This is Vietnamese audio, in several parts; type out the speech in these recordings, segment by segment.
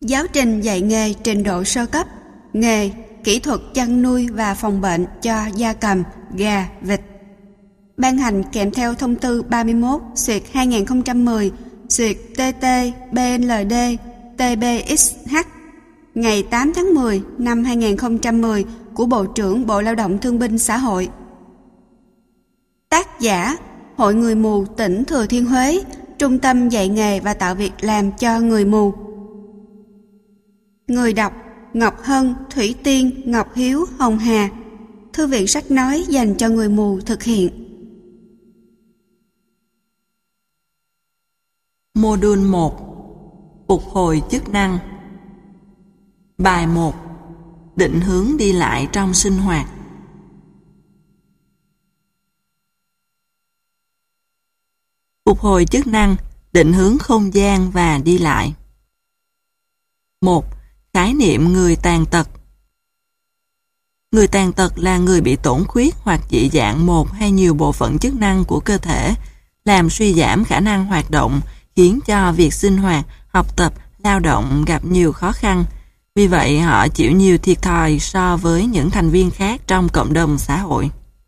Giáo trình dạy nghề trình độ sơ cấp, nghề, kỹ thuật chăn nuôi và phòng bệnh cho gia cầm, gà, vịt. Ban hành kèm theo thông tư 31/2010/TT-BNLD TBXH ngày 8 tháng 10 năm 2010 của Bộ trưởng Bộ Lao động Thương binh Xã hội. Tác giả: Hội Người mù tỉnh Thừa Thiên Huế, Trung tâm dạy nghề và tạo việc làm cho người mù. Người đọc: Ngọc Hân, Thủy Tiên, Ngọc Hiếu, Hồng Hà. Thư viện sách nói dành cho người mù thực hiện. Mô-đun 1. Phục hồi chức năng. Bài 1. Định hướng đi lại trong sinh hoạt. Phục hồi chức năng, định hướng không gian và đi lại. 1. Khái niệm người tàn tật. Người tàn tật là người bị tổn khuyết hoặc dị dạng một hay nhiều bộ phận chức năng của cơ thể, làm suy giảm khả năng hoạt động, khiến cho việc sinh hoạt, học tập, lao động gặp nhiều khó khăn. Vì vậy, họ chịu nhiều thiệt thòi so với những thành viên khác trong cộng đồng xã hội.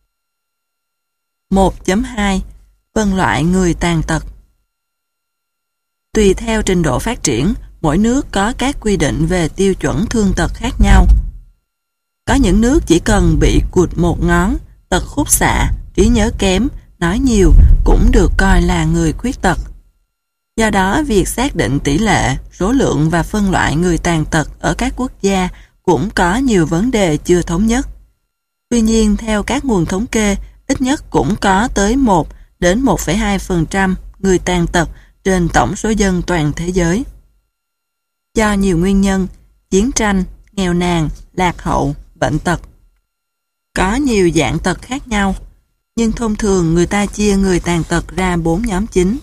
1.2. Phân loại người tàn tật. Tùy theo trình độ phát triển, mỗi nước có các quy định về tiêu chuẩn thương tật khác nhau. Có những nước chỉ cần bị cụt một ngón, tật khúc xạ, trí nhớ kém, nói nhiều cũng được coi là người khuyết tật. Do đó, việc xác định tỷ lệ, số lượng và phân loại người tàn tật ở các quốc gia cũng có nhiều vấn đề chưa thống nhất. Tuy nhiên, theo các nguồn thống kê, ít nhất cũng có tới 1 đến 1,2% người tàn tật trên tổng số dân toàn thế giới. Do nhiều nguyên nhân, chiến tranh, nghèo nàn, lạc hậu, bệnh tật. Có nhiều dạng tật khác nhau, nhưng thông thường người ta chia người tàn tật ra 4 nhóm chính.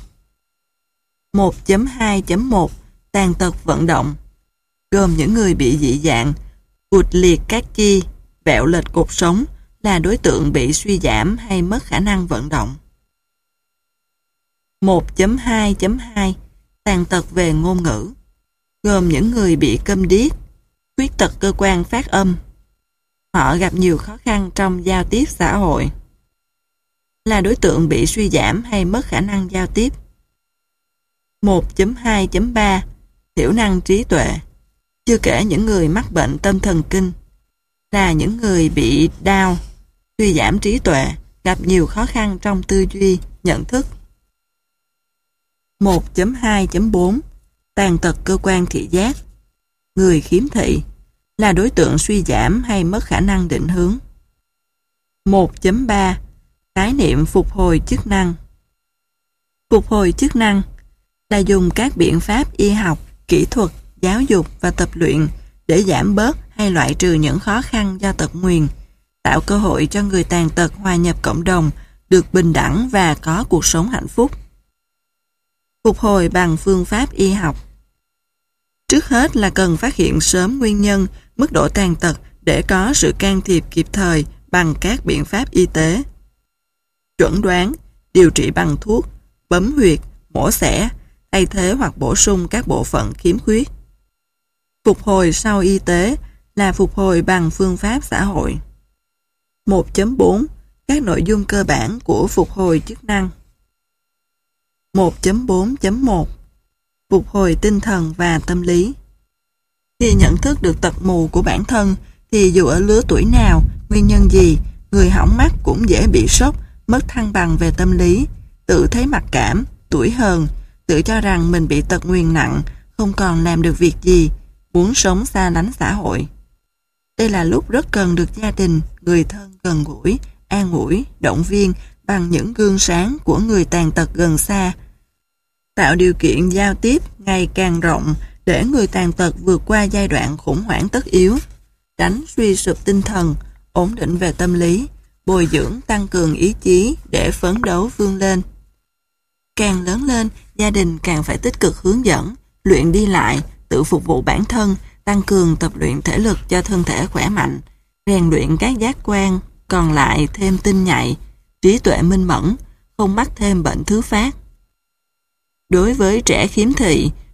1.2.1 Tàn tật vận động, gồm những người bị dị dạng, cụt liệt các chi, vẹo lệch cột sống, là đối tượng bị suy giảm hay mất khả năng vận động. 1.2.2 Tàn tật về ngôn ngữ, gồm những người bị câm điếc, khuyết tật cơ quan phát âm. Họ gặp nhiều khó khăn trong giao tiếp xã hội, là đối tượng bị suy giảm hay mất khả năng giao tiếp. 1.2.3 Thiểu năng trí tuệ, chưa kể những người mắc bệnh tâm thần kinh, là những người bị Down, suy giảm trí tuệ, gặp nhiều khó khăn trong tư duy, nhận thức. 1.2.4 Tàn tật cơ quan thị giác, người khiếm thị, là đối tượng suy giảm hay mất khả năng định hướng. 1.3 Khái niệm phục hồi chức năng. Phục hồi chức năng là dùng các biện pháp y học, kỹ thuật, giáo dục và tập luyện để giảm bớt hay loại trừ những khó khăn do tật nguyền, tạo cơ hội cho người tàn tật hòa nhập cộng đồng, được bình đẳng và có cuộc sống hạnh phúc. Phục hồi bằng phương pháp y học. Trước hết là cần phát hiện sớm nguyên nhân, mức độ tàn tật để có sự can thiệp kịp thời bằng các biện pháp y tế. Chuẩn đoán, điều trị bằng thuốc, bấm huyệt, mổ xẻ, thay thế hoặc bổ sung các bộ phận khiếm khuyết. Phục hồi sau y tế là phục hồi bằng phương pháp xã hội. 1.4 Các nội dung cơ bản của phục hồi chức năng. 1.4.1 Phục hồi tinh thần và tâm lý. Khi nhận thức được tật mù của bản thân thì dù ở lứa tuổi nào, nguyên nhân gì, người hỏng mắt cũng dễ bị sốc, mất thăng bằng về tâm lý, tự thấy mặc cảm, tủi hờn, tự cho rằng mình bị tật nguyền nặng, không còn làm được việc gì, muốn sống xa lánh xã hội. Đây là lúc rất cần được gia đình, người thân gần gũi, an ủi, động viên bằng những gương sáng của người tàn tật gần xa. Tạo điều kiện giao tiếp ngày càng rộng để người tàn tật vượt qua giai đoạn khủng hoảng tất yếu, tránh suy sụp tinh thần, ổn định về tâm lý, bồi dưỡng tăng cường ý chí để phấn đấu vươn lên. Càng lớn lên, gia đình càng phải tích cực hướng dẫn, luyện đi lại, tự phục vụ bản thân, tăng cường tập luyện thể lực cho thân thể khỏe mạnh, rèn luyện các giác quan còn lại thêm tinh nhạy, trí tuệ minh mẫn, không mắc thêm bệnh thứ phát. Đối với trẻ khiếm thị,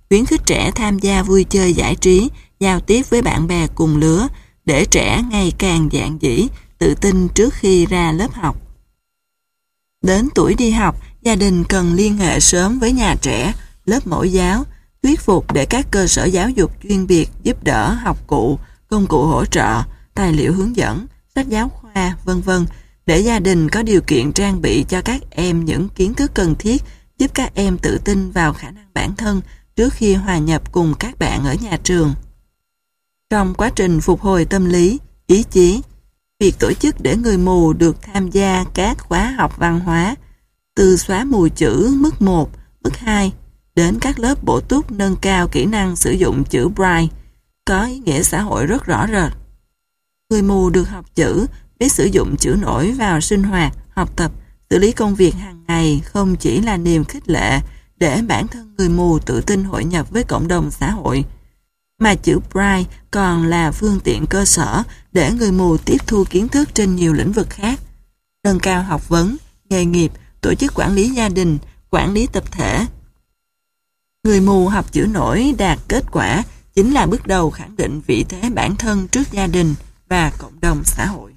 khuyến khích trẻ tham gia vui chơi giải trí, giao tiếp với bạn bè cùng lứa, để trẻ ngày càng dạn dĩ, tự tin trước khi ra lớp học. Đến tuổi đi học, gia đình cần liên hệ sớm với nhà trẻ, lớp mẫu giáo, thuyết phục để các cơ sở giáo dục chuyên biệt giúp đỡ học cụ, công cụ hỗ trợ, tài liệu hướng dẫn, sách giáo khoa, v.v. để gia đình có điều kiện trang bị cho các em những kiến thức cần thiết giúp các em tự tin vào khả năng bản thân trước khi hòa nhập cùng các bạn ở nhà trường. Trong quá trình phục hồi tâm lý, ý chí, việc tổ chức để người mù được tham gia các khóa học văn hóa, từ xóa mù chữ mức 1, mức 2, đến các lớp bổ túc nâng cao kỹ năng sử dụng chữ Braille, có ý nghĩa xã hội rất rõ rệt. Người mù được học chữ, biết sử dụng chữ nổi vào sinh hoạt, học tập, xử lý công việc hàng ngày không chỉ là niềm khích lệ để bản thân người mù tự tin hội nhập với cộng đồng xã hội, mà chữ Braille còn là phương tiện cơ sở để người mù tiếp thu kiến thức trên nhiều lĩnh vực khác, nâng cao học vấn, nghề nghiệp, tổ chức quản lý gia đình, quản lý tập thể. Người mù học chữ nổi đạt kết quả chính là bước đầu khẳng định vị thế bản thân trước gia đình và cộng đồng xã hội.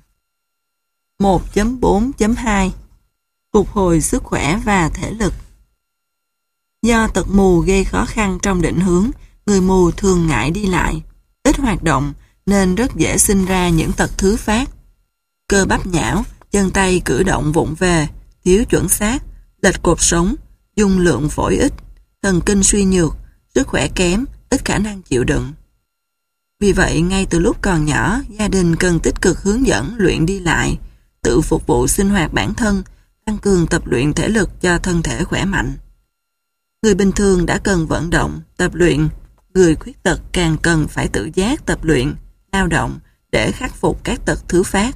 1.4.2 Phục hồi sức khỏe và thể lực. Do tật mù gây khó khăn trong định hướng, người mù thường ngại đi lại, ít hoạt động nên rất dễ sinh ra những tật thứ phát. Cơ bắp nhão, chân tay cử động vụng về, thiếu chuẩn xác, lệch cột sống, dung lượng phổi ít, thần kinh suy nhược, sức khỏe kém, ít khả năng chịu đựng. Vì vậy, ngay từ lúc còn nhỏ, gia đình cần tích cực hướng dẫn luyện đi lại, tự phục vụ sinh hoạt bản thân, tăng cường tập luyện thể lực cho thân thể khỏe mạnh. Người bình thường đã cần vận động, tập luyện, người khuyết tật càng cần phải tự giác tập luyện, lao động để khắc phục các tật thứ phát.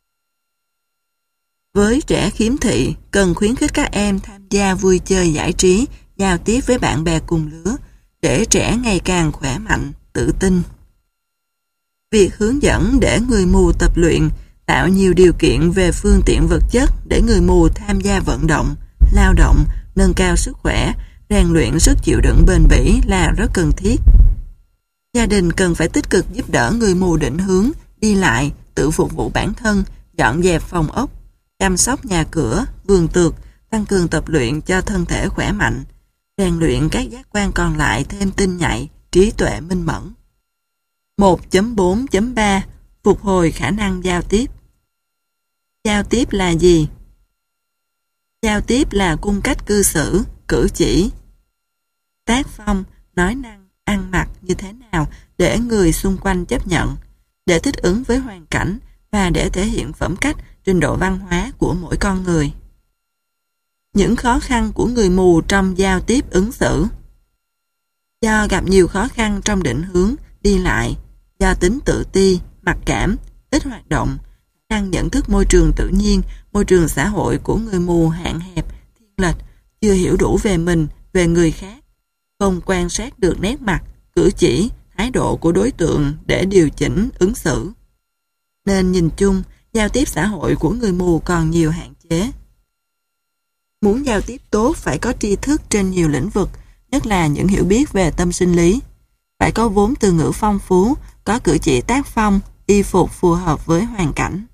Với trẻ khiếm thị, cần khuyến khích các em tham gia vui chơi giải trí, giao tiếp với bạn bè cùng lứa, để trẻ ngày càng khỏe mạnh, tự tin. Việc hướng dẫn để người mù tập luyện, tạo nhiều điều kiện về phương tiện vật chất để người mù tham gia vận động, lao động, nâng cao sức khỏe, rèn luyện sức chịu đựng bền bỉ là rất cần thiết. Gia đình cần phải tích cực giúp đỡ người mù định hướng, đi lại, tự phục vụ bản thân, dọn dẹp phòng ốc, chăm sóc nhà cửa, vườn tược, tăng cường tập luyện cho thân thể khỏe mạnh, rèn luyện các giác quan còn lại thêm tinh nhạy, trí tuệ minh mẫn. 1.4.3 Phục hồi khả năng giao tiếp. Giao tiếp là gì? Giao tiếp là cung cách cư xử, cử chỉ, tác phong, nói năng, ăn mặc như thế nào để người xung quanh chấp nhận, để thích ứng với hoàn cảnh và để thể hiện phẩm cách, trình độ văn hóa của mỗi con người. Những khó khăn của người mù trong giao tiếp ứng xử. Do gặp nhiều khó khăn trong định hướng, đi lại, do tính tự ti, mặc cảm, ít hoạt động, khả năng nhận thức môi trường tự nhiên, môi trường xã hội của người mù hạn hẹp, thiên lệch, chưa hiểu đủ về mình, về người khác, không quan sát được nét mặt, cử chỉ, thái độ của đối tượng để điều chỉnh ứng xử. Nên nhìn chung, giao tiếp xã hội của người mù còn nhiều hạn chế. Muốn giao tiếp tốt phải có tri thức trên nhiều lĩnh vực, nhất là những hiểu biết về tâm sinh lý. Phải có vốn từ ngữ phong phú, có cử chỉ tác phong, y phục phù hợp với hoàn cảnh.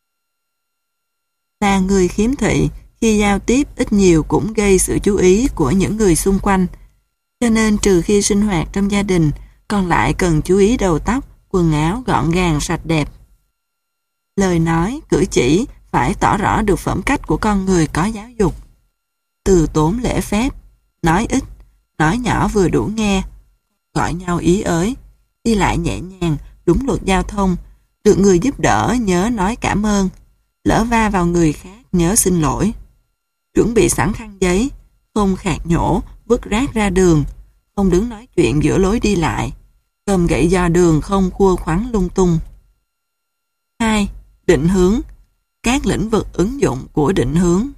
Là người khiếm thị, khi giao tiếp ít nhiều cũng gây sự chú ý của những người xung quanh. Cho nên trừ khi sinh hoạt trong gia đình, còn lại cần chú ý đầu tóc, quần áo gọn gàng sạch đẹp. Lời nói, cử chỉ phải tỏ rõ được phẩm cách của con người có giáo dục. Từ tốn lễ phép, nói ít, nói nhỏ vừa đủ nghe, gọi nhau ý ới, đi lại nhẹ nhàng, đúng luật giao thông, được người giúp đỡ nhớ nói cảm ơn, lỡ va vào người khác nhớ xin lỗi. Chuẩn bị sẵn khăn giấy, không khạc nhổ, vứt rác ra đường, không đứng nói chuyện giữa lối đi lại, cầm gậy dò đường không khua khoắn lung tung. 2. Định hướng. Các lĩnh vực ứng dụng của định hướng.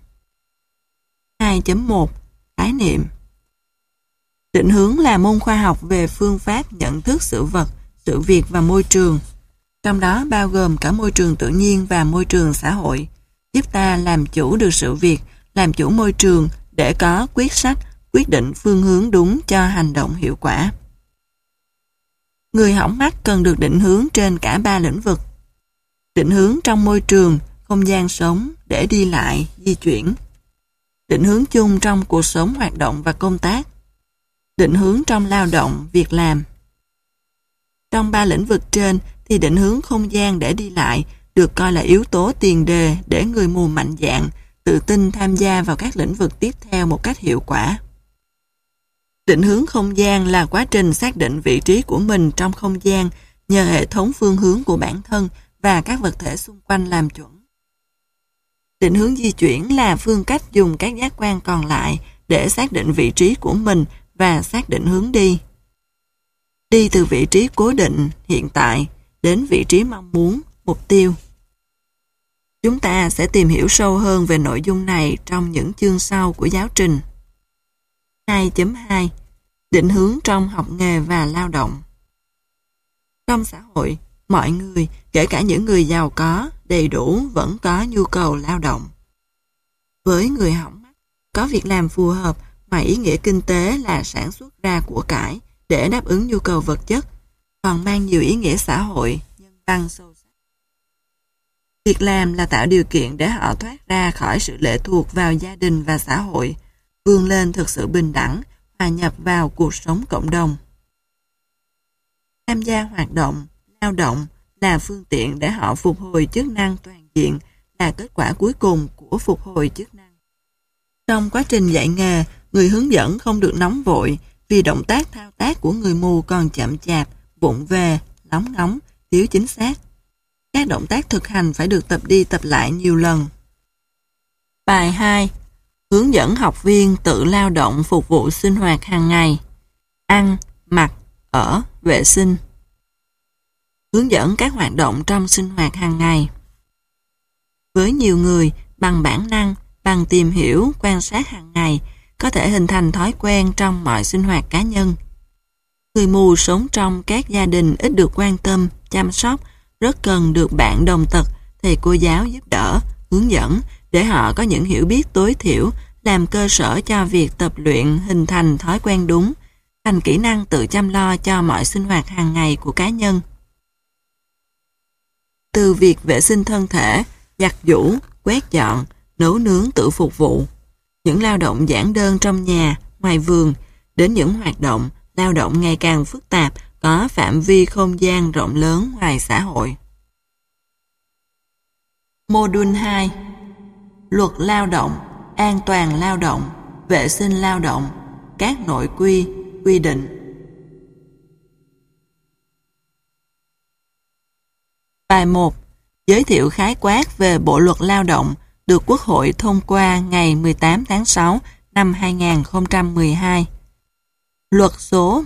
2.1 Khái niệm. Định hướng là môn khoa học về phương pháp nhận thức sự vật, sự việc và môi trường, trong đó bao gồm cả môi trường tự nhiên và môi trường xã hội, giúp ta làm chủ được sự việc, làm chủ môi trường để có quyết sách, quyết định phương hướng đúng cho hành động hiệu quả. Người hỏng mắt cần được định hướng trên cả 3 lĩnh vực. Định hướng trong môi trường, không gian sống để đi lại, di chuyển. Định hướng chung trong cuộc sống, hoạt động và công tác. Định hướng trong lao động, việc làm. Trong 3 lĩnh vực trên thì định hướng không gian để đi lại được coi là yếu tố tiền đề để người mù mạnh dạn, tự tin tham gia vào các lĩnh vực tiếp theo một cách hiệu quả. Định hướng không gian là quá trình xác định vị trí của mình trong không gian nhờ hệ thống phương hướng của bản thân và các vật thể xung quanh làm chuẩn. Định hướng di chuyển là phương cách dùng các giác quan còn lại để xác định vị trí của mình và xác định hướng đi. Đi từ vị trí cố định, hiện tại, đến vị trí mong muốn, mục tiêu. Chúng ta sẽ tìm hiểu sâu hơn về nội dung này trong những chương sau của giáo trình. 2.2 Định hướng trong học nghề và lao động. Trong xã hội, mọi người, kể cả những người giàu có, đầy đủ, vẫn có nhu cầu lao động. Với người hỏng mắt, có việc làm phù hợp mà ý nghĩa kinh tế là sản xuất ra của cải để đáp ứng nhu cầu vật chất, còn mang nhiều ý nghĩa xã hội, nhân văn sâu sắc. Việc làm là tạo điều kiện để họ thoát ra khỏi sự lệ thuộc vào gia đình và xã hội, vươn lên thực sự bình đẳng, hòa nhập vào cuộc sống cộng đồng. Tham gia hoạt động, lao động là phương tiện để họ phục hồi chức năng toàn diện, là kết quả cuối cùng của phục hồi chức năng. Trong quá trình dạy nghề, người hướng dẫn không được nóng vội vì động tác thao tác của người mù còn chậm chạp, vụng về, lóng ngóng, thiếu chính xác. Các động tác thực hành phải được tập đi tập lại nhiều lần. Bài 2. Hướng dẫn học viên tự lao động phục vụ sinh hoạt hàng ngày. Ăn, mặc, ở, vệ sinh. Hướng dẫn các hoạt động trong sinh hoạt hàng ngày. Với nhiều người, bằng bản năng, bằng tìm hiểu, quan sát hàng ngày, có thể hình thành thói quen trong mọi sinh hoạt cá nhân. Người mù sống trong các gia đình ít được quan tâm, chăm sóc, rất cần được bạn đồng tật, thầy cô giáo giúp đỡ, hướng dẫn để họ có những hiểu biết tối thiểu, làm cơ sở cho việc tập luyện hình thành thói quen đúng, thành kỹ năng tự chăm lo cho mọi sinh hoạt hàng ngày của cá nhân. Từ việc vệ sinh thân thể, giặt giũ, quét dọn, nấu nướng tự phục vụ, những lao động giản đơn trong nhà, ngoài vườn, đến những hoạt động, lao động ngày càng phức tạp, có phạm vi không gian rộng lớn ngoài xã hội. Mô-đun 2. Luật lao động, an toàn lao động, vệ sinh lao động, các nội quy, quy định. Bài 1. Giới thiệu khái quát về Bộ luật lao động được Quốc hội thông qua ngày 18 tháng 6 năm 2012. Luật số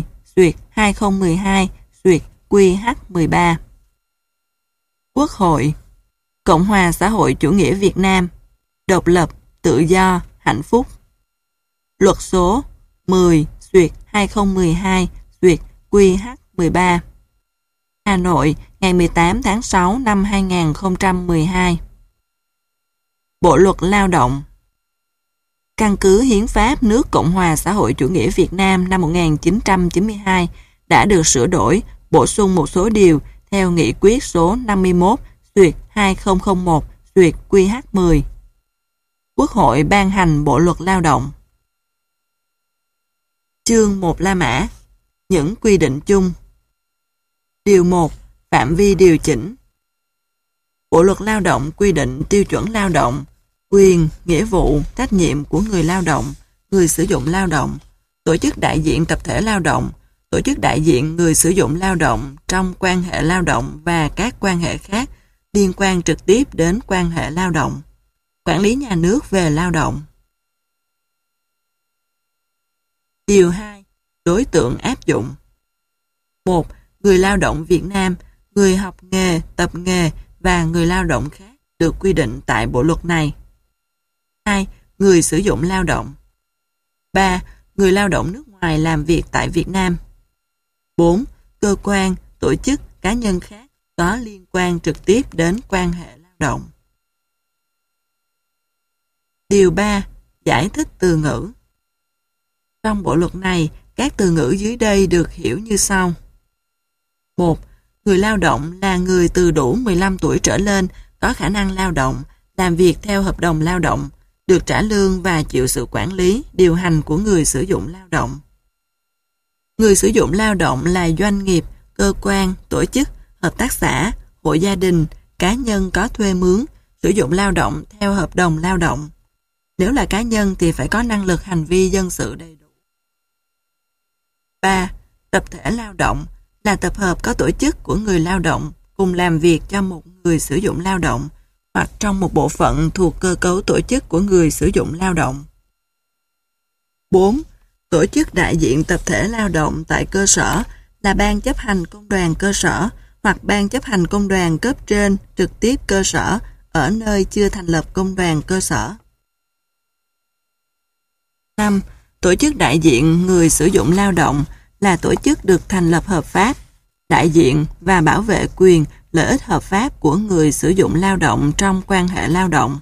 10/2012/QH13. Quốc hội, Cộng hòa xã hội chủ nghĩa Việt Nam, độc lập, tự do, hạnh phúc. Luật số 10/2012/QH13. Hà Nội, ngày 18 tháng 6 năm 2012. Bộ luật lao động. Căn cứ Hiến pháp nước Cộng hòa xã hội chủ nghĩa Việt Nam năm 1992 đã được sửa đổi, bổ sung một số điều theo nghị quyết số 51/2001/QH10. Quốc hội ban hành Bộ luật lao động. Chương 1 La Mã. Những quy định chung. Điều 1. Phạm vi điều chỉnh. Bộ luật lao động quy định tiêu chuẩn lao động, quyền, nghĩa vụ, trách nhiệm của người lao động, người sử dụng lao động, tổ chức đại diện tập thể lao động, tổ chức đại diện người sử dụng lao động trong quan hệ lao động và các quan hệ khác liên quan trực tiếp đến quan hệ lao động, quản lý nhà nước về lao động. Điều 2. Đối tượng áp dụng. 1. Người lao động Việt Nam, người học nghề, tập nghề và người lao động khác được quy định tại bộ luật này. 2. Người sử dụng lao động. 3. Người lao động nước ngoài làm việc tại Việt Nam. 4. Cơ quan, tổ chức, cá nhân khác có liên quan trực tiếp đến quan hệ lao động. Điều 3. Giải thích từ ngữ. Trong bộ luật này, các từ ngữ dưới đây được hiểu như sau. 1. Người lao động là người từ đủ 15 tuổi trở lên, có khả năng lao động, làm việc theo hợp đồng lao động, được trả lương và chịu sự quản lý, điều hành của người sử dụng lao động. Người sử dụng lao động là doanh nghiệp, cơ quan, tổ chức, hợp tác xã, hộ gia đình, cá nhân có thuê mướn, sử dụng lao động theo hợp đồng lao động. Nếu là cá nhân thì phải có năng lực hành vi dân sự đầy đủ. 3. Tập thể lao động là tập hợp có tổ chức của người lao động cùng làm việc cho một người sử dụng lao động hoặc trong một bộ phận thuộc cơ cấu tổ chức của người sử dụng lao động. 4. Tổ chức đại diện tập thể lao động tại cơ sở là ban chấp hành công đoàn cơ sở hoặc ban chấp hành công đoàn cấp trên trực tiếp cơ sở ở nơi chưa thành lập công đoàn cơ sở. 5. Tổ chức đại diện người sử dụng lao động là tổ chức được thành lập hợp pháp, đại diện và bảo vệ quyền, lợi ích hợp pháp của người sử dụng lao động trong quan hệ lao động.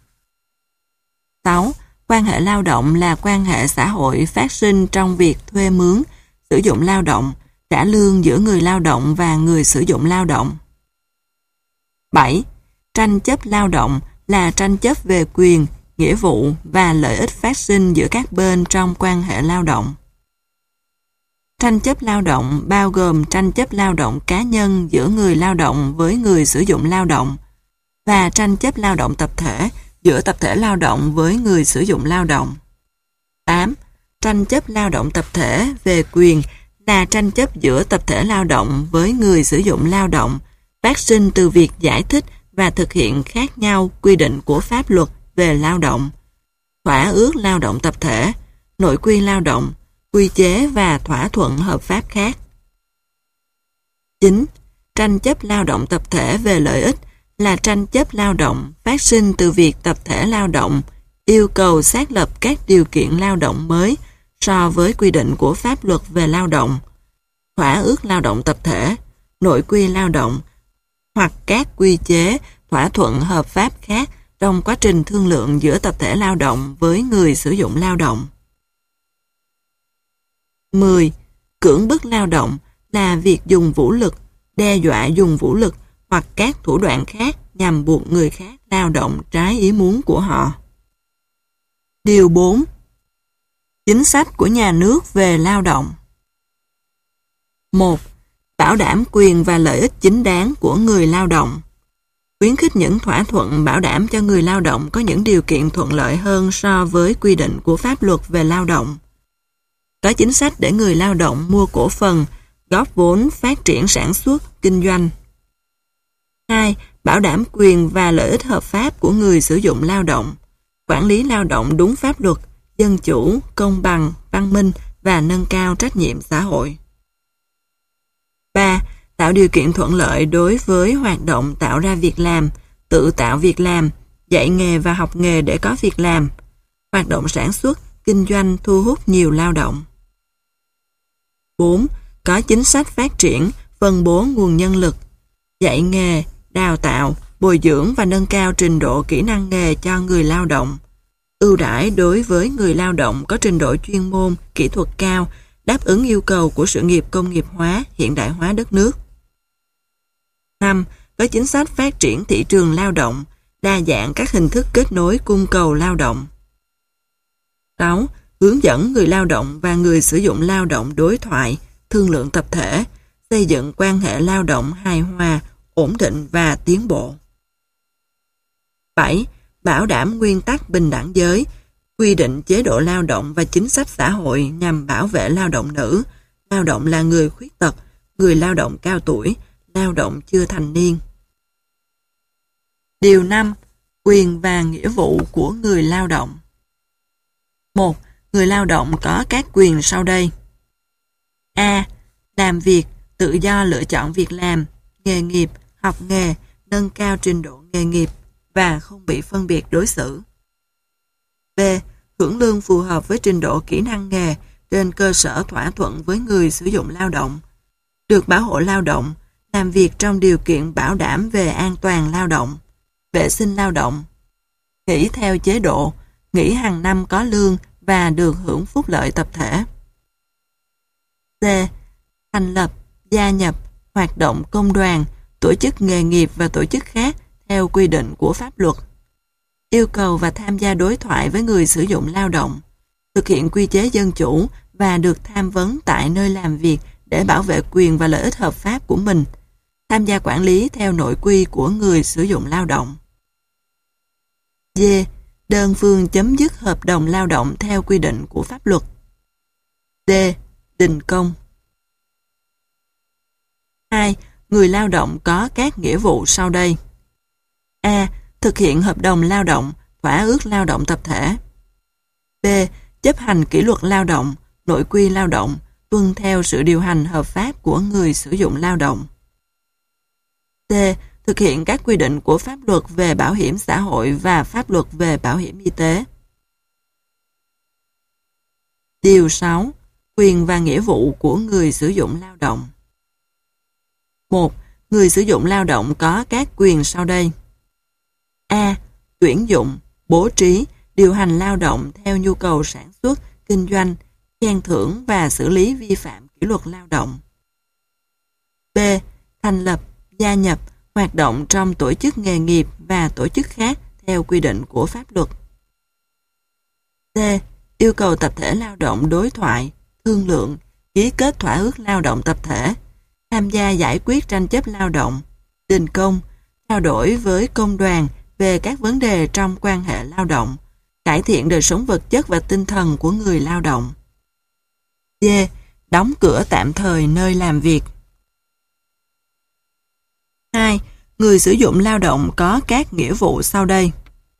6. Quan hệ lao động là quan hệ xã hội phát sinh trong việc thuê mướn, sử dụng lao động, trả lương giữa người lao động và người sử dụng lao động. 7. Tranh chấp lao động là tranh chấp về quyền, nghĩa vụ và lợi ích phát sinh giữa các bên trong quan hệ lao động. Tranh chấp lao động bao gồm tranh chấp lao động cá nhân giữa người lao động với người sử dụng lao động và tranh chấp lao động tập thể giữa tập thể lao động với người sử dụng lao động. 8. Tranh chấp lao động tập thể về quyền là tranh chấp giữa tập thể lao động với người sử dụng lao động phát sinh từ việc giải thích và thực hiện khác nhau quy định của pháp luật về lao động, thỏa ước lao động tập thể, nội quy lao động, quy chế và thỏa thuận hợp pháp khác. 9. Tranh chấp lao động tập thể về lợi ích là tranh chấp lao động phát sinh từ việc tập thể lao động yêu cầu xác lập các điều kiện lao động mới so với quy định của pháp luật về lao động, thỏa ước lao động tập thể, nội quy lao động hoặc các quy chế, thỏa thuận hợp pháp khác trong quá trình thương lượng giữa tập thể lao động với người sử dụng lao động. 10. Cưỡng bức lao động là việc dùng vũ lực, đe dọa dùng vũ lực hoặc các thủ đoạn khác nhằm buộc người khác lao động trái ý muốn của họ. Điều 4. Chính sách của nhà nước về lao động. 1. Bảo đảm quyền và lợi ích chính đáng của người lao động. Khuyến khích những thỏa thuận bảo đảm cho người lao động có những điều kiện thuận lợi hơn so với quy định của pháp luật về lao động. Có chính sách để người lao động mua cổ phần, góp vốn phát triển sản xuất, kinh doanh. 2. Bảo đảm quyền và lợi ích hợp pháp của người sử dụng lao động. Quản lý lao động đúng pháp luật, dân chủ, công bằng, văn minh và nâng cao trách nhiệm xã hội. 3. Tạo điều kiện thuận lợi đối với hoạt động tạo ra việc làm, tự tạo việc làm, dạy nghề và học nghề để có việc làm, hoạt động sản xuất, kinh doanh thu hút nhiều lao động. 4. Có chính sách phát triển, phân bố nguồn nhân lực, dạy nghề, đào tạo, bồi dưỡng và nâng cao trình độ kỹ năng nghề cho người lao động, ưu đãi đối với người lao động có trình độ chuyên môn, kỹ thuật cao, đáp ứng yêu cầu của sự nghiệp công nghiệp hóa, hiện đại hóa đất nước. 5. Có chính sách phát triển thị trường lao động, đa dạng các hình thức kết nối cung cầu lao động. 6. Hướng dẫn người lao động và người sử dụng lao động đối thoại, thương lượng tập thể, xây dựng quan hệ lao động hài hòa, ổn định và tiến bộ. 7. Bảo đảm nguyên tắc bình đẳng giới, quy định chế độ lao động và chính sách xã hội nhằm bảo vệ lao động nữ, lao động là người khuyết tật, người lao động cao tuổi, lao động chưa thành niên. Điều 5. Quyền và nghĩa vụ của người lao động. 1. Người lao động có các quyền sau đây. A. Làm việc, tự do lựa chọn việc làm, nghề nghiệp, học nghề, nâng cao trình độ nghề nghiệp và không bị phân biệt đối xử. B. Hưởng lương phù hợp với trình độ kỹ năng nghề trên cơ sở thỏa thuận với người sử dụng lao động. Được bảo hộ lao động, làm việc trong điều kiện bảo đảm về an toàn lao động, vệ sinh lao động. Nghỉ theo chế độ, nghỉ hàng năm có lương và được hưởng phúc lợi tập thể. C. Thành lập, gia nhập, hoạt động công đoàn, tổ chức nghề nghiệp và tổ chức khác theo quy định của pháp luật. Yêu cầu và tham gia đối thoại với người sử dụng lao động, thực hiện quy chế dân chủ và được tham vấn tại nơi làm việc để bảo vệ quyền và lợi ích hợp pháp của mình, tham gia quản lý theo nội quy của người sử dụng lao động. D. Đơn phương chấm dứt hợp đồng lao động theo quy định của pháp luật. D. Đình công. 2. Người lao động có các nghĩa vụ sau đây. A. Thực hiện hợp đồng lao động, thỏa ước lao động tập thể. B. Chấp hành kỷ luật lao động, nội quy lao động, tuân theo sự điều hành hợp pháp của người sử dụng lao động. C. Thực hiện các quy định của pháp luật về bảo hiểm xã hội và pháp luật về bảo hiểm y tế. Điều 6. Quyền và nghĩa vụ của người sử dụng lao động. 1. Người sử dụng lao động có các quyền sau đây. A. Tuyển dụng, bố trí, điều hành lao động theo nhu cầu sản xuất, kinh doanh, khen thưởng và xử lý vi phạm kỷ luật lao động. B. Thành lập, gia nhập, hoạt động trong tổ chức nghề nghiệp và tổ chức khác theo quy định của pháp luật. C. Yêu cầu tập thể lao động đối thoại, thương lượng, ký kết thỏa ước lao động tập thể, tham gia giải quyết tranh chấp lao động, đình công, trao đổi với công đoàn về các vấn đề trong quan hệ lao động, cải thiện đời sống vật chất và tinh thần của người lao động. D. Đóng cửa tạm thời nơi làm việc. 2. Người sử dụng lao động có các nghĩa vụ sau đây.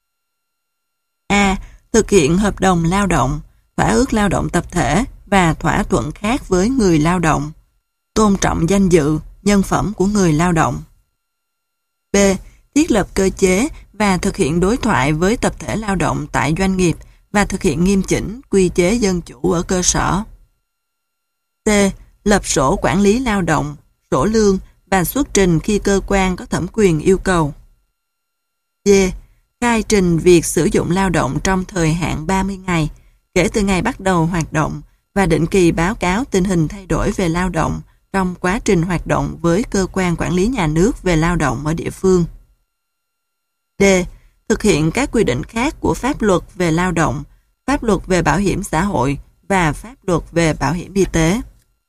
A. Thực hiện hợp đồng lao động, thỏa ước lao động tập thể và thỏa thuận khác với người lao động. Tôn trọng danh dự, nhân phẩm của người lao động. B. Thiết lập cơ chế và thực hiện đối thoại với tập thể lao động tại doanh nghiệp và thực hiện nghiêm chỉnh quy chế dân chủ ở cơ sở. C. Lập sổ quản lý lao động, sổ lương và xuất trình khi cơ quan có thẩm quyền yêu cầu. D. Khai trình việc sử dụng lao động trong thời hạn 30 ngày kể từ ngày bắt đầu hoạt động và định kỳ báo cáo tình hình thay đổi về lao động trong quá trình hoạt động với cơ quan quản lý nhà nước về lao động ở địa phương. D. Thực hiện các quy định khác của pháp luật về lao động, pháp luật về bảo hiểm xã hội và pháp luật về bảo hiểm y tế.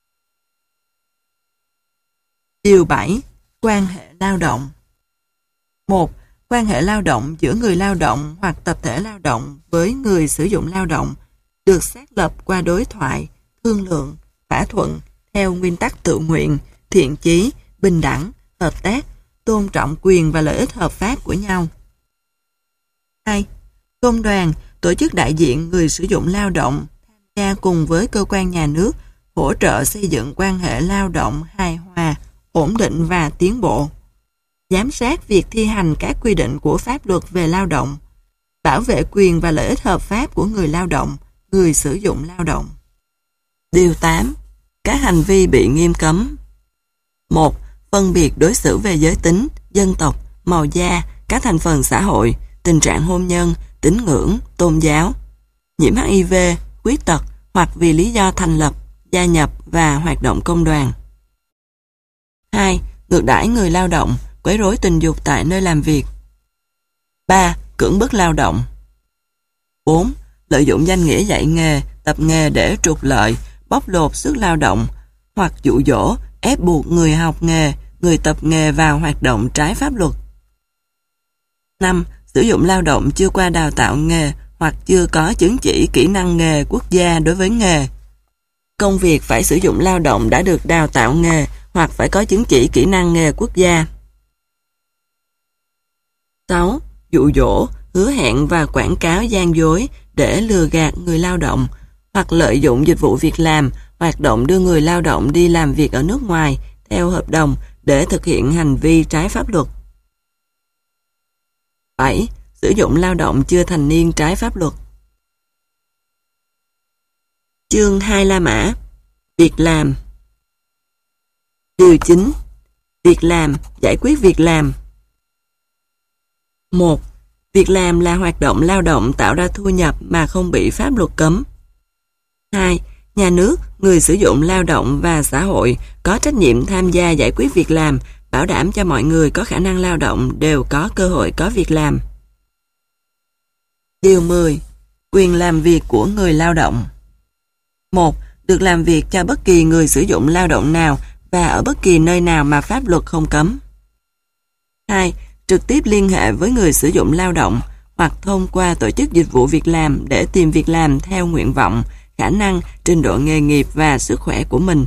Điều 7. Quan hệ lao động. 1. Quan hệ lao động giữa người lao động hoặc tập thể lao động với người sử dụng lao động được xác lập qua đối thoại, thương lượng, thỏa thuận theo nguyên tắc tự nguyện, thiện chí, bình đẳng, hợp tác, tôn trọng quyền và lợi ích hợp pháp của nhau. 2. Công đoàn, tổ chức đại diện người sử dụng lao động tham gia cùng với cơ quan nhà nước hỗ trợ xây dựng quan hệ lao động hài hòa, ổn định và tiến bộ. Giám sát việc thi hành các quy định của pháp luật về lao động, bảo vệ quyền và lợi ích hợp pháp của người lao động, người sử dụng lao động. Điều 8. Các hành vi bị nghiêm cấm. 1. Phân biệt đối xử về giới tính, dân tộc, màu da, các thành phần xã hội, tình trạng hôn nhân, tín ngưỡng, tôn giáo, nhiễm HIV, khuyết tật hoặc vì lý do thành lập, gia nhập và hoạt động công đoàn. 2. Ngược đãi người lao động, quấy rối tình dục tại nơi làm việc. 3. Cưỡng bức lao động. 4. Lợi dụng danh nghĩa dạy nghề, tập nghề để trục lợi, bóc lột sức lao động hoặc dụ dỗ, ép buộc người học nghề, người tập nghề vào hoạt động trái pháp luật. 5. Sử dụng lao động chưa qua đào tạo nghề hoặc chưa có chứng chỉ kỹ năng nghề quốc gia đối với nghề. Công việc phải sử dụng lao động đã được đào tạo nghề hoặc phải có chứng chỉ kỹ năng nghề quốc gia. 6. Dụ dỗ, hứa hẹn và quảng cáo gian dối để lừa gạt người lao động hoặc lợi dụng dịch vụ việc làm, hoạt động đưa người lao động đi làm việc ở nước ngoài theo hợp đồng để thực hiện hành vi trái pháp luật. 7. Sử dụng lao động chưa thành niên trái pháp luật. Chương 2 La Mã. Việc làm. Điều 9. Việc làm, giải quyết việc làm. 1. Việc làm là hoạt động lao động tạo ra thu nhập mà không bị pháp luật cấm. 2. Nhà nước, người sử dụng lao động và xã hội có trách nhiệm tham gia giải quyết việc làm, bảo đảm cho mọi người có khả năng lao động đều có cơ hội có việc làm. Điều 10. Quyền làm việc của người lao động. 1. Được làm việc cho bất kỳ người sử dụng lao động nào và ở bất kỳ nơi nào mà pháp luật không cấm. 2. Trực tiếp liên hệ với người sử dụng lao động hoặc thông qua tổ chức dịch vụ việc làm để tìm việc làm theo nguyện vọng, khả năng, trình độ nghề nghiệp và sức khỏe của mình.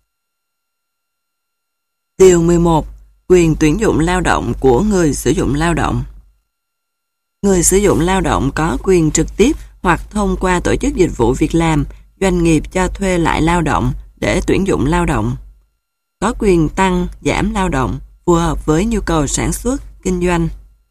Điều 11. Quyền tuyển dụng lao động của người sử dụng lao động. Người sử dụng lao động có quyền trực tiếp hoặc thông qua tổ chức dịch vụ việc làm, doanh nghiệp cho thuê lại lao động để tuyển dụng lao động. Có quyền tăng, giảm lao động phù hợp với nhu cầu sản xuất, kinh doanh.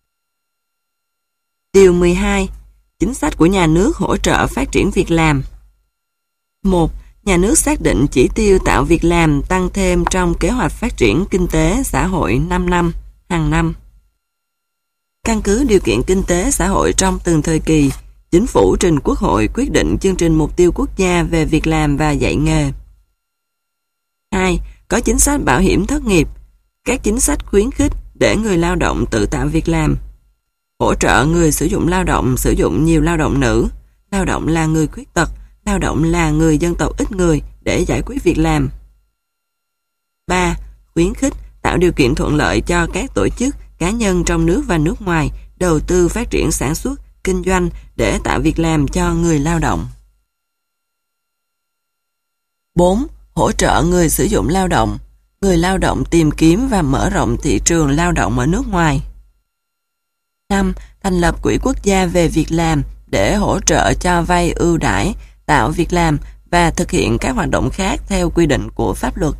Điều 12. Chính sách của nhà nước hỗ trợ phát triển việc làm. 1. Nhà nước xác định chỉ tiêu tạo việc làm tăng thêm trong kế hoạch phát triển kinh tế xã hội 5 năm, hàng năm. Căn cứ điều kiện kinh tế xã hội trong từng thời kỳ, Chính phủ trình Quốc hội quyết định chương trình mục tiêu quốc gia về việc làm và dạy nghề. 2. Có chính sách bảo hiểm thất nghiệp, các chính sách khuyến khích để người lao động tự tạo việc làm, hỗ trợ người sử dụng lao động sử dụng nhiều lao động nữ, lao động là người khuyết tật, lao động là người dân tộc ít người để giải quyết việc làm. 3. Khuyến khích tạo điều kiện thuận lợi cho các tổ chức, cá nhân trong nước và nước ngoài đầu tư phát triển sản xuất, kinh doanh để tạo việc làm cho người lao động. 4. Hỗ trợ người sử dụng lao động, người lao động tìm kiếm và mở rộng thị trường lao động ở nước ngoài. 5. Thành lập Quỹ Quốc gia về việc làm để hỗ trợ cho vay ưu đãi, tạo việc làm và thực hiện các hoạt động khác theo quy định của pháp luật.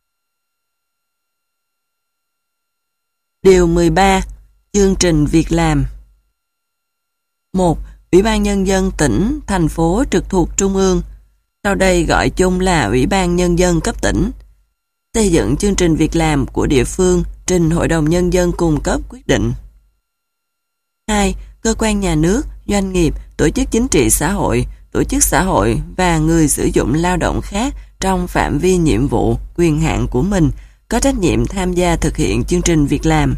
Điều 13. Chương trình việc làm. 1. Ủy ban Nhân dân tỉnh, thành phố trực thuộc Trung ương, sau đây gọi chung là Ủy ban Nhân dân cấp tỉnh, xây dựng chương trình việc làm của địa phương trình Hội đồng Nhân dân cung cấp quyết định. 2. Cơ quan nhà nước, doanh nghiệp, tổ chức chính trị xã hội và người sử dụng lao động khác trong phạm vi nhiệm vụ, quyền hạn của mình có trách nhiệm tham gia thực hiện chương trình việc làm.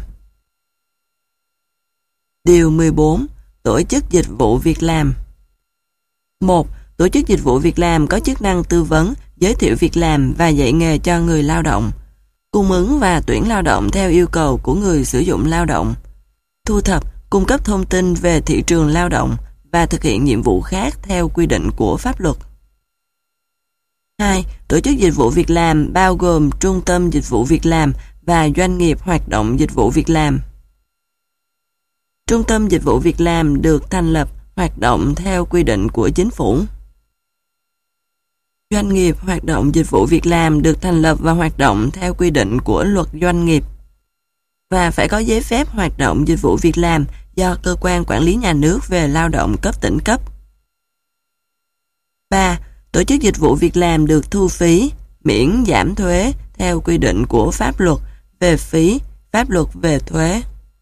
Điều 14. Tổ chức dịch vụ việc làm. 1. Tổ chức dịch vụ việc làm có chức năng tư vấn, giới thiệu việc làm và dạy nghề cho người lao động, cung ứng và tuyển lao động theo yêu cầu của người sử dụng lao động, thu thập, cung cấp thông tin về thị trường lao động và thực hiện nhiệm vụ khác theo quy định của pháp luật. 2. Tổ chức dịch vụ việc làm bao gồm trung tâm dịch vụ việc làm và doanh nghiệp hoạt động dịch vụ việc làm. Trung tâm dịch vụ việc làm được thành lập, hoạt động theo quy định của chính phủ. Doanh nghiệp hoạt động dịch vụ việc làm được thành lập và hoạt động theo quy định của luật doanh nghiệp và phải có giấy phép hoạt động dịch vụ việc làm do cơ quan quản lý nhà nước về lao động cấp tỉnh cấp. 3. Tổ chức dịch vụ việc làm được thu phí, miễn giảm thuế theo quy định của pháp luật về phí, pháp luật về thuế.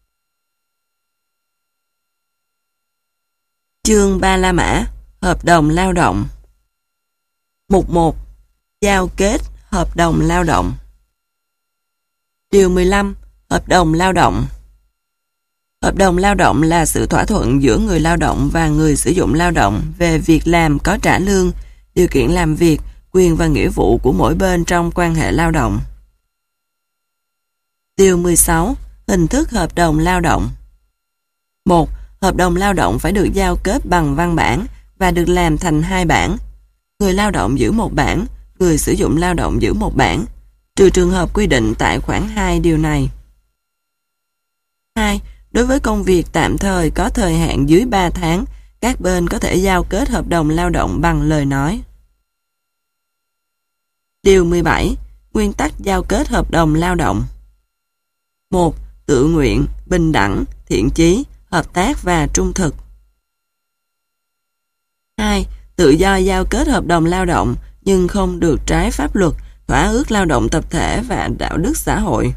Chương Ba La Mã, hợp đồng lao động. Mục 1. Giao kết hợp đồng lao động. Điều 15. Hợp đồng lao động. Hợp đồng lao động là sự thỏa thuận giữa người lao động và người sử dụng lao động về việc làm có trả lương, điều kiện làm việc, quyền và nghĩa vụ của mỗi bên trong quan hệ lao động. Điều 16. Hình thức hợp đồng lao động. 1. Hợp đồng lao động phải được giao kết bằng văn bản và được làm thành 2 bản. Người lao động giữ 1 bản, người sử dụng lao động giữ 1 bản, trừ trường hợp quy định tại khoản 2 điều này. 2. Đối với công việc tạm thời có thời hạn dưới 3 tháng, các bên có thể giao kết hợp đồng lao động bằng lời nói. Điều 17. Nguyên tắc giao kết hợp đồng lao động. 1. Tự nguyện, bình đẳng, thiện chí, hợp tác và trung thực. 2. Tự do giao kết hợp đồng lao động nhưng không được trái pháp luật, thỏa ước lao động tập thể và đạo đức xã hội.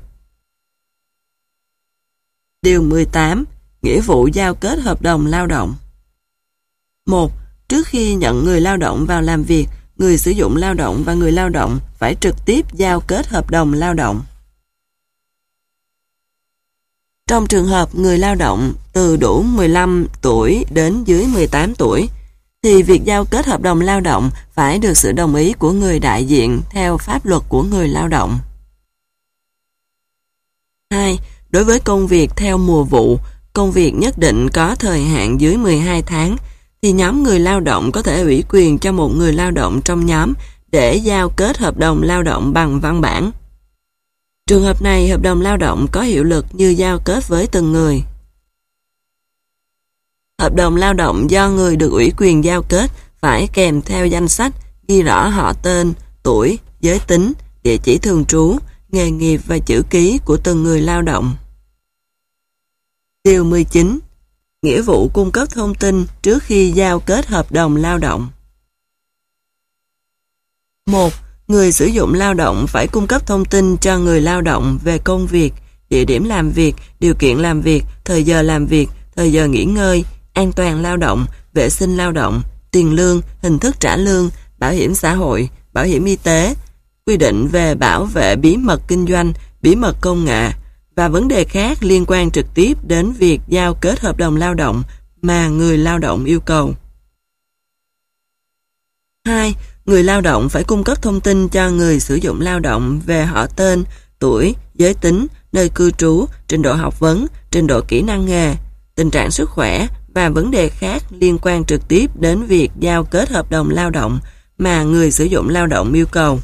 Điều 18. Nghĩa vụ giao kết hợp đồng lao động. 1. Trước khi nhận người lao động vào làm việc, người sử dụng lao động và người lao động phải trực tiếp giao kết hợp đồng lao động. Trong trường hợp người lao động từ đủ 15 tuổi đến dưới 18 tuổi, thì việc giao kết hợp đồng lao động phải được sự đồng ý của người đại diện theo pháp luật của người lao động. 2. Đối với công việc theo mùa vụ, công việc nhất định có thời hạn dưới 12 tháng, thì nhóm người lao động có thể ủy quyền cho một người lao động trong nhóm để giao kết hợp đồng lao động bằng văn bản. Trường hợp này, hợp đồng lao động có hiệu lực như giao kết với từng người. Hợp đồng lao động do người được ủy quyền giao kết phải kèm theo danh sách ghi rõ họ tên, tuổi, giới tính, địa chỉ thường trú, nghề nghiệp và chữ ký của từng người lao động. Điều 19. Nghĩa vụ cung cấp thông tin trước khi giao kết hợp đồng lao động. 1. Người sử dụng lao động phải cung cấp thông tin cho người lao động về công việc, địa điểm làm việc, điều kiện làm việc, thời giờ nghỉ ngơi, an toàn lao động, vệ sinh lao động, tiền lương, hình thức trả lương, bảo hiểm xã hội, bảo hiểm y tế, quy định về bảo vệ bí mật kinh doanh, bí mật công nghệ và vấn đề khác liên quan trực tiếp đến việc giao kết hợp đồng lao động mà người lao động yêu cầu. 2. Người lao động phải cung cấp thông tin cho người sử dụng lao động về họ tên, tuổi, giới tính, nơi cư trú, trình độ học vấn, trình độ kỹ năng nghề, tình trạng sức khỏe và vấn đề khác liên quan trực tiếp đến việc giao kết hợp đồng lao động mà người sử dụng lao động yêu cầu.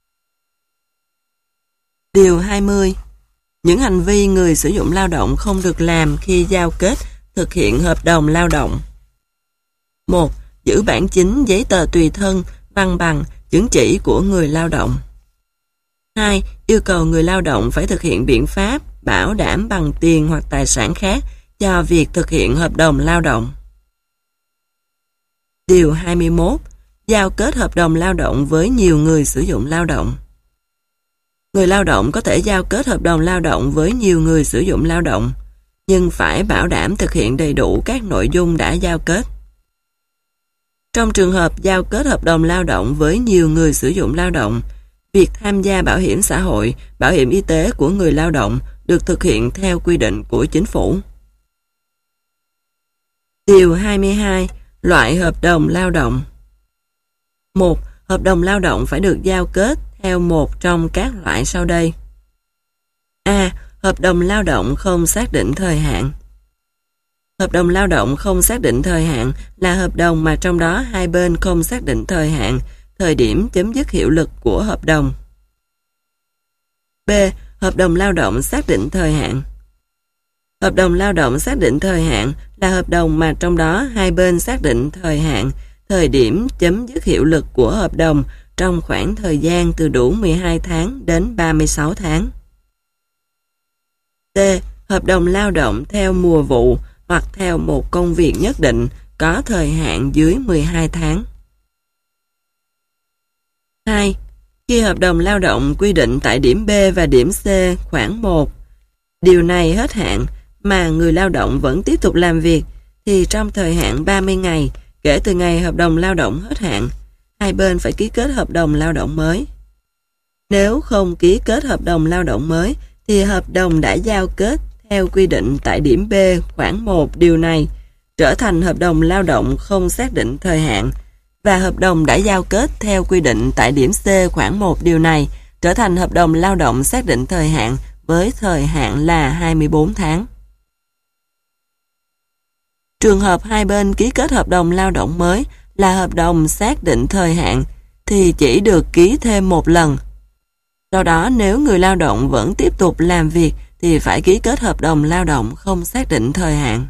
Điều 20. Những hành vi người sử dụng lao động không được làm khi giao kết thực hiện hợp đồng lao động. 1. Giữ bản chính giấy tờ tùy thân, văn bằng, chứng chỉ của người lao động. 2. Yêu cầu người lao động phải thực hiện biện pháp bảo đảm bằng tiền hoặc tài sản khác cho việc thực hiện hợp đồng lao động. Điều 21. Giao kết hợp đồng lao động với nhiều người sử dụng lao động. Người lao động có thể giao kết hợp đồng lao động với nhiều người sử dụng lao động, nhưng phải bảo đảm thực hiện đầy đủ các nội dung đã giao kết. Trong trường hợp giao kết hợp đồng lao động với nhiều người sử dụng lao động, việc tham gia bảo hiểm xã hội, bảo hiểm y tế của người lao động được thực hiện theo quy định của chính phủ. Điều 22. Loại hợp đồng lao động. 1. Hợp đồng lao động phải được giao kết theo một trong các loại sau đây. A. Hợp đồng lao động không xác định thời hạn. Hợp đồng lao động không xác định thời hạn là hợp đồng mà trong đó hai bên không xác định thời hạn, thời điểm chấm dứt hiệu lực của hợp đồng. B. Hợp đồng lao động xác định thời hạn. Hợp đồng lao động xác định thời hạn là hợp đồng mà trong đó hai bên xác định thời hạn, thời điểm chấm dứt hiệu lực của hợp đồng trong khoảng thời gian từ đủ 12 tháng đến 36 tháng. C. Hợp đồng lao động theo mùa vụ hoặc theo một công việc nhất định có thời hạn dưới 12 tháng. 2. Khi hợp đồng lao động quy định tại điểm B và điểm C khoản 1, điều này hết hạn mà người lao động vẫn tiếp tục làm việc, thì trong thời hạn 30 ngày kể từ ngày hợp đồng lao động hết hạn, hai bên phải ký kết hợp đồng lao động mới. Nếu không ký kết hợp đồng lao động mới, thì hợp đồng đã giao kết theo quy định tại điểm B khoản 1 điều này trở thành hợp đồng lao động không xác định thời hạn, và hợp đồng đã giao kết theo quy định tại điểm C khoản 1 điều này trở thành hợp đồng lao động xác định thời hạn với thời hạn là 24 tháng. Trường hợp hai bên ký kết hợp đồng lao động mới là hợp đồng xác định thời hạn thì chỉ được ký thêm một lần. Do đó, nếu người lao động vẫn tiếp tục làm việc thì phải ký kết hợp đồng lao động không xác định thời hạn.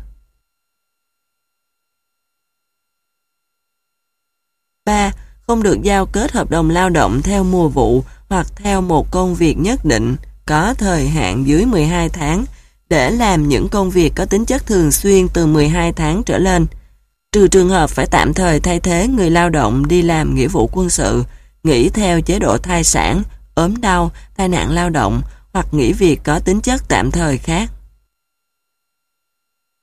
3. Không được giao kết hợp đồng lao động theo mùa vụ hoặc theo một công việc nhất định có thời hạn dưới 12 tháng để làm những công việc có tính chất thường xuyên từ 12 tháng trở lên, trừ trường hợp phải tạm thời thay thế người lao động đi làm nghĩa vụ quân sự, nghỉ theo chế độ thai sản, ốm đau, tai nạn lao động hoặc nghỉ việc có tính chất tạm thời khác.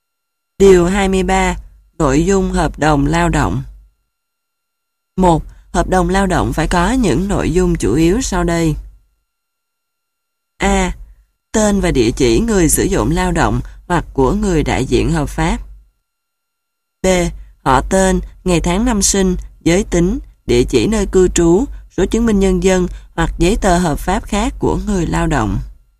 Điều 23. Nội dung hợp đồng lao động. 1. hợp đồng lao động phải có những nội dung chủ yếu sau đây. A. Tên và địa chỉ người sử dụng lao động hoặc của người đại diện hợp pháp. B. Họ tên, ngày tháng năm sinh, giới tính, địa chỉ nơi cư trú, số chứng minh nhân dân hoặc giấy tờ hợp pháp khác của người lao động.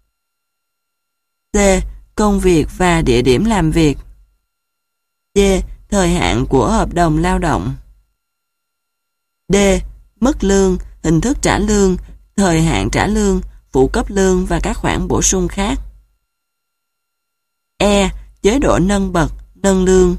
C. Công việc và địa điểm làm việc. D. Thời hạn của hợp đồng lao động. D. Mức lương, hình thức trả lương, thời hạn trả lương, phụ cấp lương và các khoản bổ sung khác. E. Chế độ nâng bậc, nâng lương.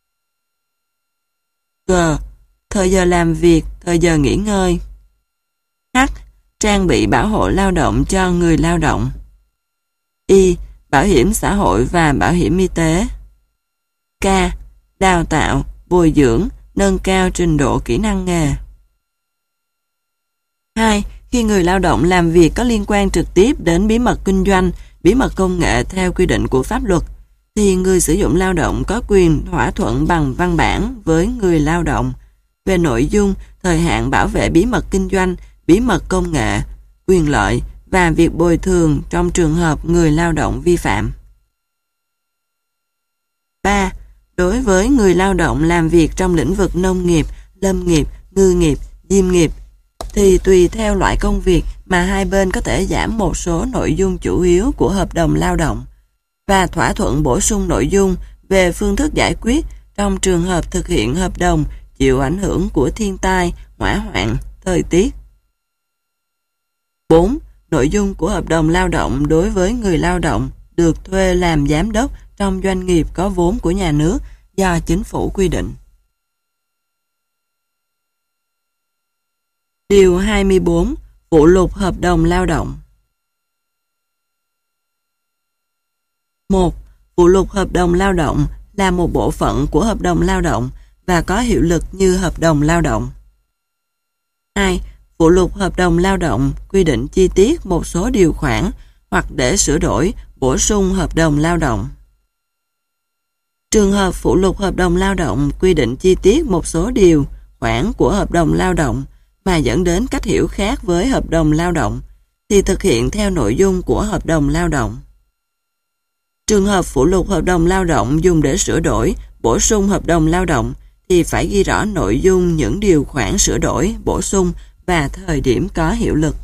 G. Thời giờ làm việc, thời giờ nghỉ ngơi. H. Trang bị bảo hộ lao động cho người lao động. I. Bảo hiểm xã hội và bảo hiểm y tế. K. Đào tạo, bồi dưỡng, nâng cao trình độ kỹ năng nghề. 2. Khi người lao động làm việc có liên quan trực tiếp đến bí mật kinh doanh, bí mật công nghệ theo quy định của pháp luật, thì người sử dụng lao động có quyền thỏa thuận bằng văn bản với người lao động về nội dung, thời hạn bảo vệ bí mật kinh doanh, bí mật công nghệ, quyền lợi và việc bồi thường trong trường hợp người lao động vi phạm. 3. Đối với người lao động làm việc trong lĩnh vực nông nghiệp, lâm nghiệp, ngư nghiệp, diêm nghiệp, thì tùy theo loại công việc mà hai bên có thể giảm một số nội dung chủ yếu của hợp đồng lao động và thỏa thuận bổ sung nội dung về phương thức giải quyết trong trường hợp thực hiện hợp đồng chịu ảnh hưởng của thiên tai, hỏa hoạn, thời tiết. 4. Nội dung của hợp đồng lao động đối với người lao động được thuê làm giám đốc trong doanh nghiệp có vốn của nhà nước do chính phủ quy định. Điều 24. Phụ lục hợp đồng lao động. 1. Phụ lục hợp đồng lao động là một bộ phận của hợp đồng lao động và có hiệu lực như hợp đồng lao động. 2. Phụ lục hợp đồng lao động quy định chi tiết một số điều khoản hoặc để sửa đổi, bổ sung hợp đồng lao động. Trường hợp phụ lục hợp đồng lao động quy định chi tiết một số điều, khoản của hợp đồng lao động mà dẫn đến cách hiểu khác với hợp đồng lao động, thì thực hiện theo nội dung của hợp đồng lao động. Trường hợp phụ lục hợp đồng lao động dùng để sửa đổi, bổ sung hợp đồng lao động, thì phải ghi rõ nội dung những điều khoản sửa đổi, bổ sung và thời điểm có hiệu lực.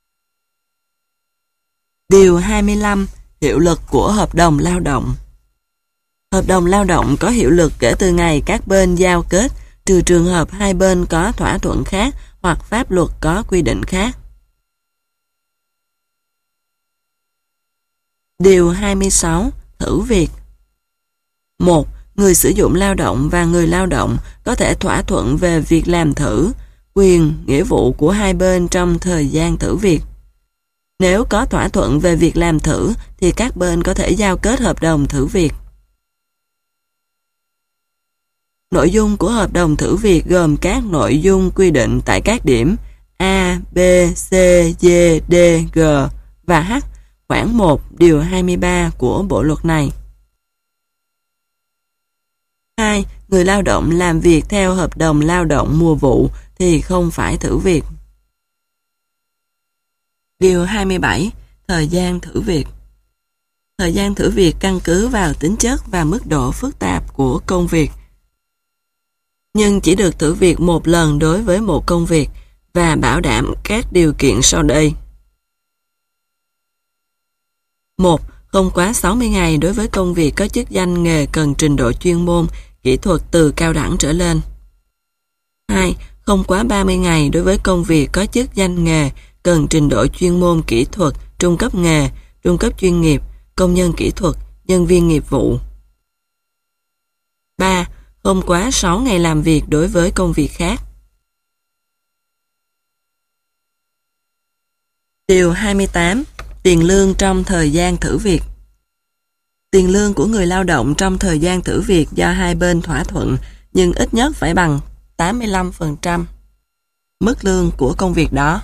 Điều 25. Hiệu lực của hợp đồng lao động. Hợp đồng lao động có hiệu lực kể từ ngày các bên giao kết, trừ trường hợp hai bên có thỏa thuận khác hoặc pháp luật có quy định khác. Điều 26. Thử việc. 1. Người sử dụng lao động và người lao động có thể thỏa thuận về việc làm thử, quyền, nghĩa vụ của hai bên trong thời gian thử việc. Nếu có thỏa thuận về việc làm thử thì các bên có thể giao kết hợp đồng thử việc. Nội dung của hợp đồng thử việc gồm các nội dung quy định tại các điểm A, B, C, D, D, G và H, khoản 1, điều 23 của bộ luật này. 2. Người lao động làm việc theo hợp đồng lao động mùa vụ thì không phải thử việc. Điều 27. Thời gian thử việc. Thời gian thử việc căn cứ vào tính chất và mức độ phức tạp của công việc, nhưng chỉ được thử việc một lần đối với một công việc và bảo đảm các điều kiện sau đây. 1. Không quá 60 ngày đối với công việc có chức danh nghề cần trình độ chuyên môn, kỹ thuật từ cao đẳng trở lên. 2. Không quá 30 ngày đối với công việc có chức danh nghề cần trình độ chuyên môn kỹ thuật, trung cấp nghề, trung cấp chuyên nghiệp, công nhân kỹ thuật, nhân viên nghiệp vụ. 3. Không quá 6 ngày làm việc đối với công việc khác. Điều 28. Tiền lương trong thời gian thử việc. Tiền lương của người lao động trong thời gian thử việc do hai bên thỏa thuận, nhưng ít nhất phải bằng 85% mức lương của công việc đó.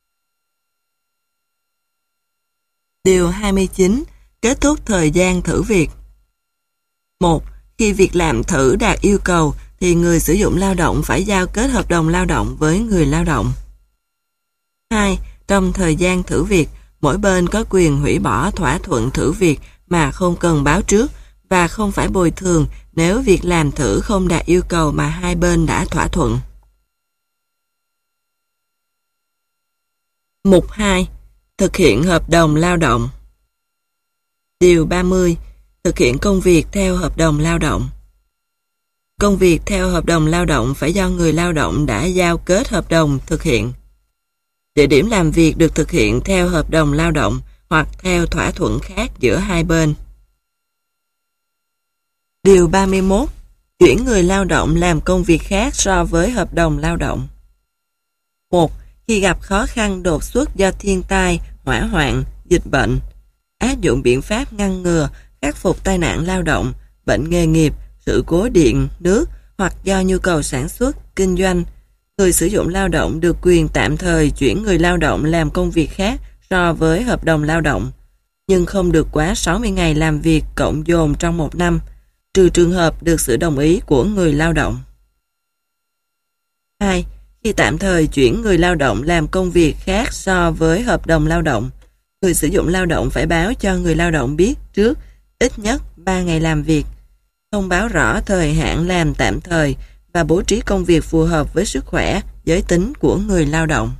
Điều 29. Kết thúc thời gian thử việc. 1. Khi việc làm thử đạt yêu cầu thì người sử dụng lao động phải giao kết hợp đồng lao động với người lao động. 2. Trong thời gian thử việc, mỗi bên có quyền hủy bỏ thỏa thuận thử việc mà không cần báo trước và không phải bồi thường nếu việc làm thử không đạt yêu cầu mà hai bên đã thỏa thuận. Mục 2. Thực hiện hợp đồng lao động. Điều 30. Thực hiện công việc theo hợp đồng lao động. Công việc theo hợp đồng lao động phải do người lao động đã giao kết hợp đồng thực hiện. Địa điểm làm việc được thực hiện theo hợp đồng lao động hoặc theo thỏa thuận khác giữa hai bên. Điều 31. Chuyển người lao động làm công việc khác so với hợp đồng lao động. 1. Khi gặp khó khăn đột xuất do thiên tai, hỏa hoạn, dịch bệnh, áp dụng biện pháp ngăn ngừa, khắc phục tai nạn lao động, bệnh nghề nghiệp, sự cố điện, nước hoặc do nhu cầu sản xuất, kinh doanh, người sử dụng lao động được quyền tạm thời chuyển người lao động làm công việc khác so với hợp đồng lao động, nhưng không được quá 60 ngày làm việc cộng dồn trong một năm, trừ trường hợp được sự đồng ý của người lao động. 2. Khi tạm thời chuyển người lao động làm công việc khác so với hợp đồng lao động, người sử dụng lao động phải báo cho người lao động biết trước ít nhất 3 ngày làm việc, thông báo rõ thời hạn làm tạm thời và bố trí công việc phù hợp với sức khỏe, giới tính của người lao động.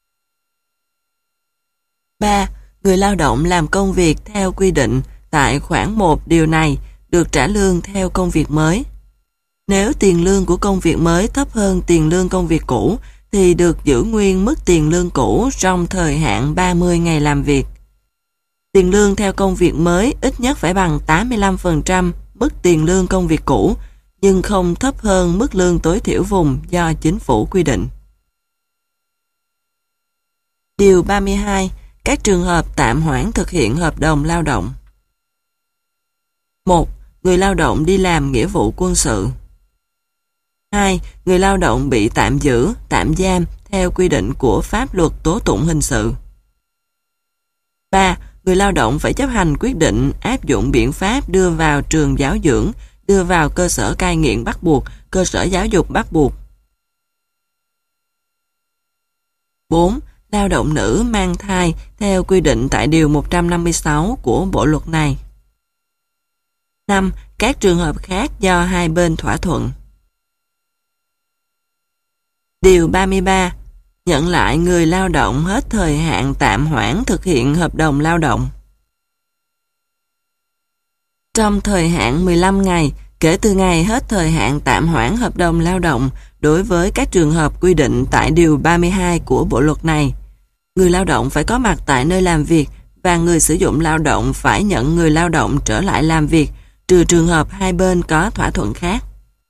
3. Người lao động làm công việc theo quy định tại khoản 1 điều này được trả lương theo công việc mới. Nếu tiền lương của công việc mới thấp hơn tiền lương công việc cũ thì được giữ nguyên mức tiền lương cũ trong thời hạn 30 ngày làm việc. Tiền lương theo công việc mới ít nhất phải bằng 85% mức tiền lương công việc cũ, nhưng không thấp hơn mức lương tối thiểu vùng do chính phủ quy định. Điều 32. Các trường hợp tạm hoãn thực hiện hợp đồng lao động. 1. Người lao động đi làm nghĩa vụ quân sự. 2. Người lao động bị tạm giữ, tạm giam theo quy định của pháp luật tố tụng hình sự. 3. Người lao động phải chấp hành quyết định áp dụng biện pháp đưa vào trường giáo dưỡng, đưa vào cơ sở cai nghiện bắt buộc, cơ sở giáo dục bắt buộc. 4. Lao động nữ mang thai theo quy định tại Điều 156 của Bộ luật này. 5. Các trường hợp khác do hai bên thỏa thuận. Điều 33. Nhận lại người lao động hết thời hạn tạm hoãn thực hiện hợp đồng lao động. Trong thời hạn 15 ngày, kể từ ngày hết thời hạn tạm hoãn hợp đồng lao động đối với các trường hợp quy định tại Điều 32 của Bộ luật này, người lao động phải có mặt tại nơi làm việc và người sử dụng lao động phải nhận người lao động trở lại làm việc, trừ trường hợp hai bên có thỏa thuận khác.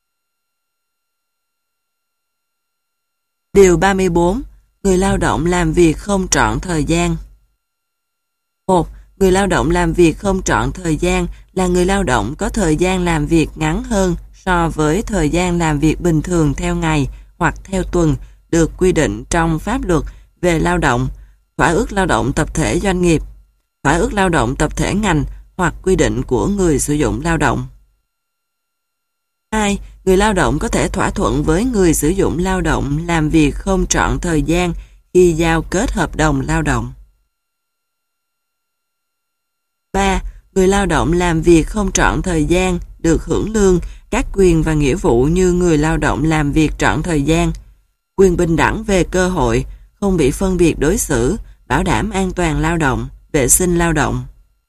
Điều 34. Người lao động làm việc không trọn thời gian. 1. Người lao động làm việc không trọn thời gian là người lao động có thời gian làm việc ngắn hơn so với thời gian làm việc bình thường theo ngày hoặc theo tuần được quy định trong pháp luật về lao động, thỏa ước lao động tập thể doanh nghiệp, thỏa ước lao động tập thể ngành hoặc quy định của người sử dụng lao động. 2. Người lao động có thể thỏa thuận với người sử dụng lao động làm việc không trọn thời gian khi giao kết hợp đồng lao động. 3. Người lao động làm việc không trọn thời gian được hưởng lương, các quyền và nghĩa vụ như người lao động làm việc trọn thời gian, quyền bình đẳng về cơ hội, không bị phân biệt đối xử, bảo đảm an toàn lao động, vệ sinh lao động.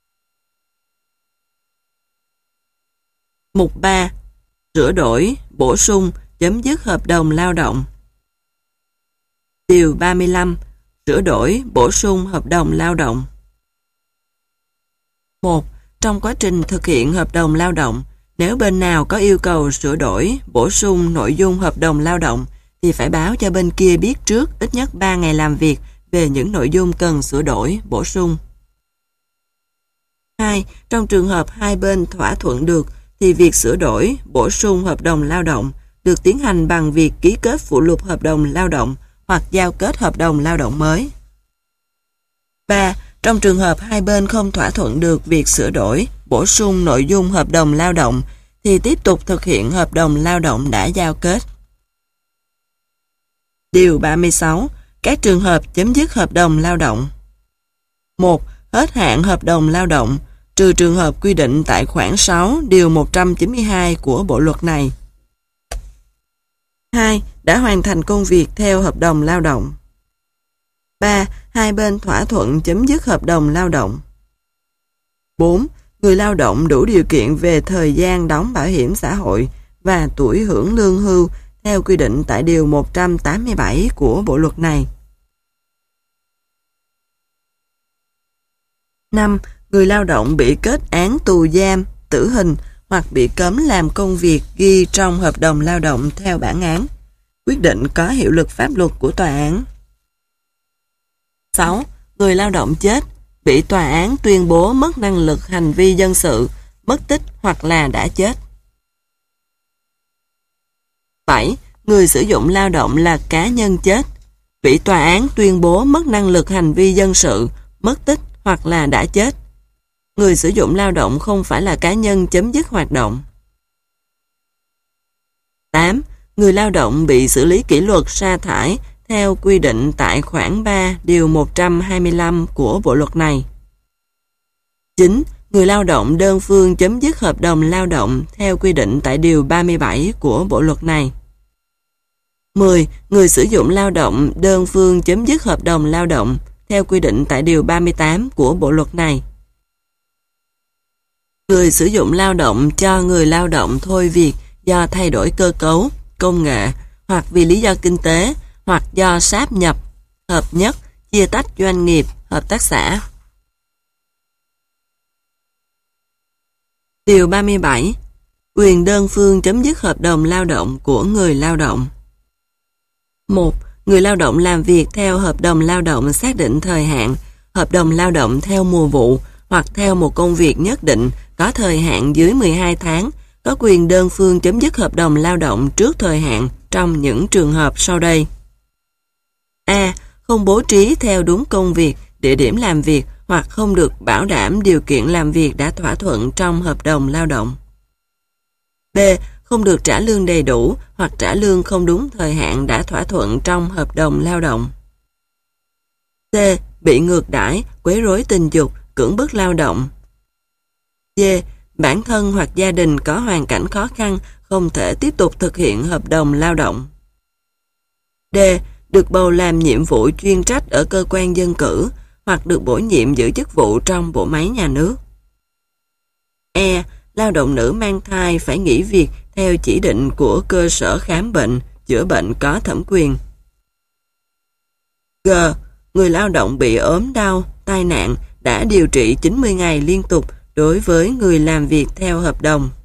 Mục 3. Sửa đổi, bổ sung, chấm dứt hợp đồng lao động. Điều 35. Sửa đổi, bổ sung hợp đồng lao động. 1. Trong quá trình thực hiện hợp đồng lao động, nếu bên nào có yêu cầu sửa đổi, bổ sung nội dung hợp đồng lao động thì phải báo cho bên kia biết trước ít nhất 3 ngày làm việc về những nội dung cần sửa đổi, bổ sung. 2. Trong trường hợp hai bên thỏa thuận được thì việc sửa đổi, bổ sung hợp đồng lao động được tiến hành bằng việc ký kết phụ lục hợp đồng lao động hoặc giao kết hợp đồng lao động mới. 3. Trong trường hợp hai bên không thỏa thuận được việc sửa đổi, bổ sung nội dung hợp đồng lao động thì tiếp tục thực hiện hợp đồng lao động đã giao kết. Điều 36. Các trường hợp chấm dứt hợp đồng lao động. 1. Hết hạn hợp đồng lao động, trừ trường hợp quy định tại khoản 6 điều 192 của bộ luật này. 2. Đã hoàn thành công việc theo hợp đồng lao động. 3. Hai bên thỏa thuận chấm dứt hợp đồng lao động. 4. Người lao động đủ điều kiện về thời gian đóng bảo hiểm xã hội và tuổi hưởng lương hưu theo quy định tại điều 187 của bộ luật này. 5. Người lao động bị kết án tù giam, tử hình hoặc bị cấm làm công việc ghi trong hợp đồng lao động theo bản án. Quyết định có hiệu lực pháp luật của tòa án. 6. Người lao động chết, bị tòa án tuyên bố mất năng lực hành vi dân sự, mất tích hoặc là đã chết. 7. Người sử dụng lao động là cá nhân chết, bị tòa án tuyên bố mất năng lực hành vi dân sự, mất tích hoặc là đã chết. Người sử dụng lao động không phải là cá nhân chấm dứt hoạt động. 8. Người lao động bị xử lý kỷ luật sa thải theo quy định tại khoản 3 điều 125 của bộ luật này. 9. Người lao động đơn phương chấm dứt hợp đồng lao động theo quy định tại điều 37 của bộ luật này. 10. Người sử dụng lao động đơn phương chấm dứt hợp đồng lao động theo quy định tại điều 38 của bộ luật này. Người sử dụng lao động cho người lao động thôi việc do thay đổi cơ cấu, công nghệ hoặc vì lý do kinh tế hoặc do sáp nhập, hợp nhất, chia tách doanh nghiệp, hợp tác xã. Điều 37. Quyền đơn phương chấm dứt hợp đồng lao động của người lao động. 1. Người lao động làm việc theo hợp đồng lao động xác định thời hạn, hợp đồng lao động theo mùa vụ hoặc theo một công việc nhất định có thời hạn dưới 12 tháng, có quyền đơn phương chấm dứt hợp đồng lao động trước thời hạn trong những trường hợp sau đây. A. Không bố trí theo đúng công việc, địa điểm làm việc hoặc không được bảo đảm điều kiện làm việc đã thỏa thuận trong hợp đồng lao động. B. Không được trả lương đầy đủ hoặc trả lương không đúng thời hạn đã thỏa thuận trong hợp đồng lao động. C. Bị ngược đãi, quấy rối tình dục, cưỡng bức lao động. D. Bản thân hoặc gia đình có hoàn cảnh khó khăn, không thể tiếp tục thực hiện hợp đồng lao động. D. Được bầu làm nhiệm vụ chuyên trách ở cơ quan dân cử hoặc được bổ nhiệm giữ chức vụ trong bộ máy nhà nước. E. Lao động nữ mang thai phải nghỉ việc theo chỉ định của cơ sở khám bệnh, chữa bệnh có thẩm quyền. G. Người lao động bị ốm đau, tai nạn đã điều trị 90 ngày liên tục đối với người làm việc theo hợp đồng.